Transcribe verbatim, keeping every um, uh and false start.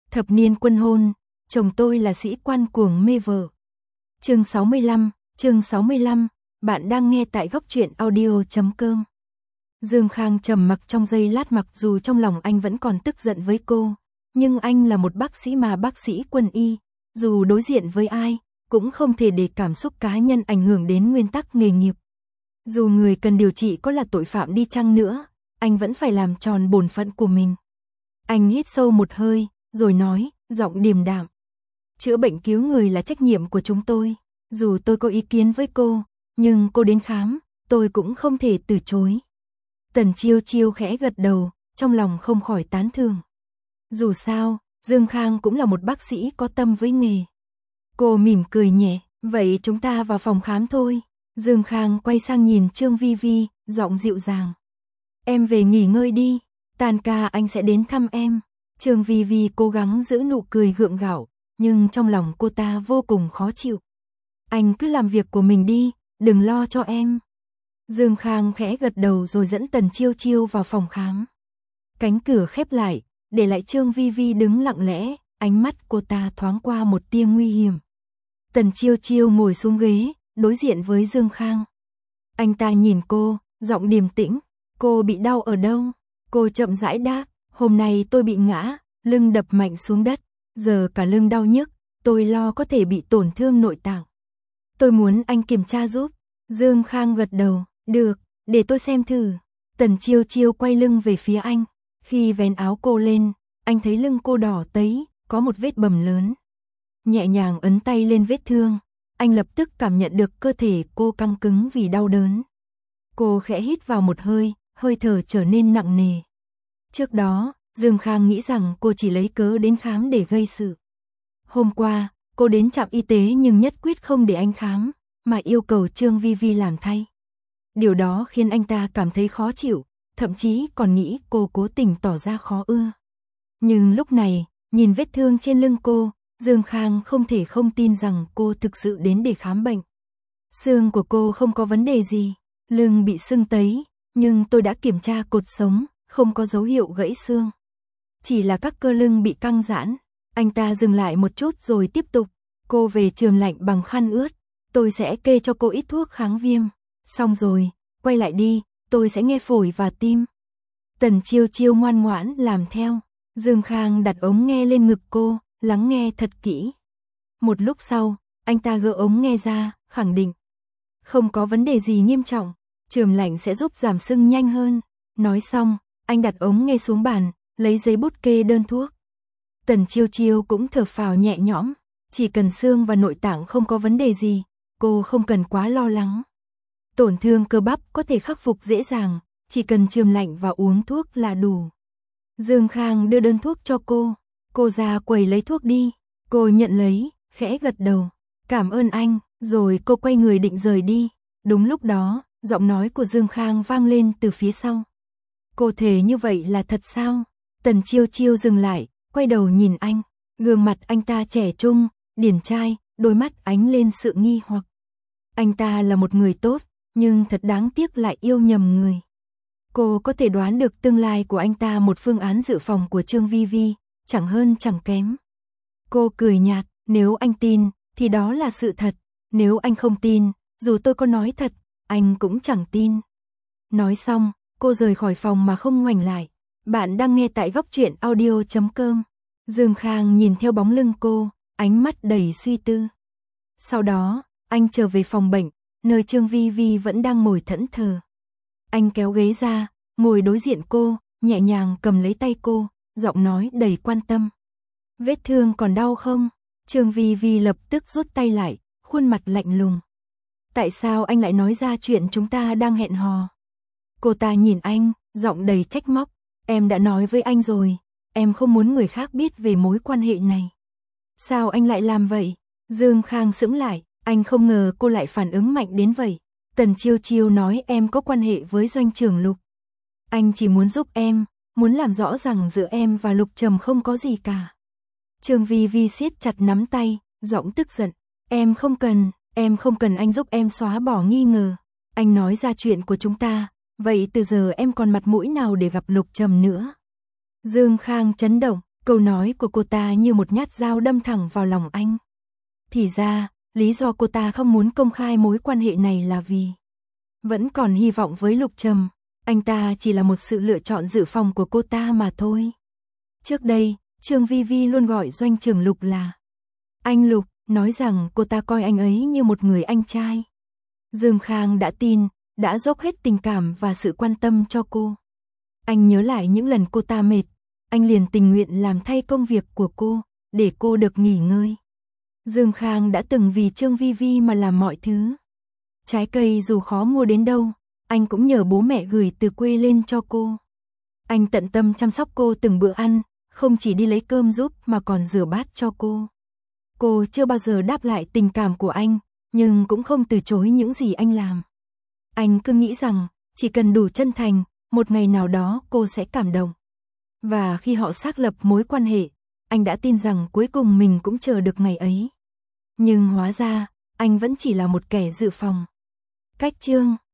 Thập niên quân hôn, chồng tôi là sĩ quan cuồng mê vợ. Chương sáu mươi lăm, chương sáu mươi lăm, bạn đang nghe tại góc truyện audio chấm com. Dương Khang trầm mặc trong giây lát, mặc dù trong lòng anh vẫn còn tức giận với cô, nhưng anh là một bác sĩ mà bác sĩ quân y, dù đối diện với ai, cũng không thể để cảm xúc cá nhân ảnh hưởng đến nguyên tắc nghề nghiệp. Dù người cần điều trị có là tội phạm đi chăng nữa, anh vẫn phải làm tròn bổn phận của mình. Anh hít sâu một hơi, rồi nói, giọng điềm đạm. Chữa bệnh cứu người là trách nhiệm của chúng tôi, dù tôi có ý kiến với cô, nhưng cô đến khám, tôi cũng không thể từ chối. Tần Chiêu Chiêu khẽ gật đầu, trong lòng không khỏi tán thưởng. Dù sao, Dương Khang cũng là một bác sĩ có tâm với nghề. Cô mỉm cười nhẹ, vậy chúng ta vào phòng khám thôi. Dương Khang quay sang nhìn Trương Vi Vi, giọng dịu dàng. Em về nghỉ ngơi đi, tan ca anh sẽ đến thăm em. Trương Vi Vi cố gắng giữ nụ cười gượng gạo, nhưng trong lòng cô ta vô cùng khó chịu. Anh cứ làm việc của mình đi, đừng lo cho em. Dương Khang khẽ gật đầu rồi dẫn Tần Chiêu Chiêu vào phòng khám. Cánh cửa khép lại, để lại Trương Vi Vi đứng lặng lẽ, ánh mắt cô ta thoáng qua một tia nguy hiểm. Tần Chiêu Chiêu ngồi xuống ghế, đối diện với Dương Khang. Anh ta nhìn cô, giọng điềm tĩnh, cô bị đau ở đâu? Cô chậm rãi đáp, hôm nay tôi bị ngã, lưng đập mạnh xuống đất, giờ cả lưng đau nhức, tôi lo có thể bị tổn thương nội tạng. Tôi muốn anh kiểm tra giúp. Dương Khang gật đầu, được, để tôi xem thử. Tần Chiêu Chiêu quay lưng về phía anh, khi vén áo cô lên, anh thấy lưng cô đỏ tấy, có một vết bầm lớn. Nhẹ nhàng ấn tay lên vết thương, anh lập tức cảm nhận được cơ thể cô căng cứng vì đau đớn. Cô khẽ hít vào một hơi, hơi thở trở nên nặng nề. Trước đó, Dương Khang nghĩ rằng cô chỉ lấy cớ đến khám để gây sự. Hôm qua, cô đến trạm y tế nhưng nhất quyết không để anh khám, mà yêu cầu Trương Vi Vi làm thay. Điều đó khiến anh ta cảm thấy khó chịu, thậm chí còn nghĩ cô cố tình tỏ ra khó ưa. Nhưng lúc này, nhìn vết thương trên lưng cô, Dương Khang không thể không tin rằng cô thực sự đến để khám bệnh. Xương của cô không có vấn đề gì, lưng bị sưng tấy, nhưng tôi đã kiểm tra cột sống, không có dấu hiệu gãy xương. Chỉ là các cơ lưng bị căng giãn. Anh ta dừng lại một chút rồi tiếp tục. Cô về chườm lạnh bằng khăn ướt, tôi sẽ kê cho cô ít thuốc kháng viêm. Xong rồi, quay lại đi, tôi sẽ nghe phổi và tim. Tần Chiêu Chiêu ngoan ngoãn làm theo. Dương Khang đặt ống nghe lên ngực cô, lắng nghe thật kỹ. Một lúc sau, anh ta gỡ ống nghe ra, khẳng định. Không có vấn đề gì nghiêm trọng, chườm lạnh sẽ giúp giảm sưng nhanh hơn. Nói xong, anh đặt ống nghe xuống bàn, lấy giấy bút kê đơn thuốc. Tần Chiêu Chiêu cũng thở phào nhẹ nhõm, chỉ cần xương và nội tạng không có vấn đề gì, cô không cần quá lo lắng. Tổn thương cơ bắp có thể khắc phục dễ dàng, chỉ cần chườm lạnh và uống thuốc là đủ. Dương Khang đưa đơn thuốc cho cô, cô ra quầy lấy thuốc đi, cô nhận lấy, khẽ gật đầu, cảm ơn anh, rồi cô quay người định rời đi. Đúng lúc đó, giọng nói của Dương Khang vang lên từ phía sau. Cô thề như vậy là thật sao? Tần Chiêu Chiêu dừng lại, quay đầu nhìn anh, gương mặt anh ta trẻ trung, điển trai, đôi mắt ánh lên sự nghi hoặc. Anh ta là một người tốt, nhưng thật đáng tiếc lại yêu nhầm người. Cô có thể đoán được tương lai của anh ta, một phương án dự phòng của Trương Vi Vi, chẳng hơn chẳng kém. Cô cười nhạt, nếu anh tin, thì đó là sự thật, nếu anh không tin, dù tôi có nói thật, anh cũng chẳng tin. Nói xong, cô rời khỏi phòng mà không ngoảnh lại. Bạn đang nghe tại góc truyện audio chấm com. Dương Khang nhìn theo bóng lưng cô, ánh mắt đầy suy tư. Sau đó, anh trở về phòng bệnh, nơi Trương Vi Vi vẫn đang ngồi thẫn thờ. Anh kéo ghế ra, ngồi đối diện cô, nhẹ nhàng cầm lấy tay cô, giọng nói đầy quan tâm. Vết thương còn đau không? Trương Vi Vi lập tức rút tay lại, khuôn mặt lạnh lùng. Tại sao anh lại nói ra chuyện chúng ta đang hẹn hò? Cô ta nhìn anh, giọng đầy trách móc. Em đã nói với anh rồi, em không muốn người khác biết về mối quan hệ này. Sao anh lại làm vậy? Dương Khang sững lại, anh không ngờ cô lại phản ứng mạnh đến vậy. Tần Chiêu Chiêu nói em có quan hệ với Doanh trưởng Lục. Anh chỉ muốn giúp em, muốn làm rõ rằng giữa em và Lục Trầm không có gì cả. Trương Vi Vi siết chặt nắm tay, giọng tức giận. Em không cần, em không cần anh giúp em xóa bỏ nghi ngờ. Anh nói ra chuyện của chúng ta, vậy từ giờ em còn mặt mũi nào để gặp Lục Trầm nữa? Dương Khang chấn động, Câu nói của cô ta như một nhát dao đâm thẳng vào lòng anh. Thì ra, lý do cô ta không muốn công khai mối quan hệ này là vì vẫn còn hy vọng với Lục Trầm, anh ta chỉ là một sự lựa chọn dự phòng của cô ta mà thôi. Trước đây, Trương Vi Vi luôn gọi Doanh Trường Lục là anh Lục, nói rằng cô ta coi anh ấy như một người anh trai. Dương Khang đã tin, đã dốc hết tình cảm và sự quan tâm cho cô. Anh nhớ lại những lần cô ta mệt, anh liền tình nguyện làm thay công việc của cô, để cô được nghỉ ngơi. Dương Khang đã từng vì Trương Vi Vi mà làm mọi thứ. Trái cây dù khó mua đến đâu, anh cũng nhờ bố mẹ gửi từ quê lên cho cô. Anh tận tâm chăm sóc cô từng bữa ăn, không chỉ đi lấy cơm giúp mà còn rửa bát cho cô. Cô chưa bao giờ đáp lại tình cảm của anh, nhưng cũng không từ chối những gì anh làm. Anh cứ nghĩ rằng, chỉ cần đủ chân thành, một ngày nào đó cô sẽ cảm động. Và khi họ xác lập mối quan hệ, anh đã tin rằng cuối cùng mình cũng chờ được ngày ấy. Nhưng hóa ra, anh vẫn chỉ là một kẻ dự phòng. Cách chương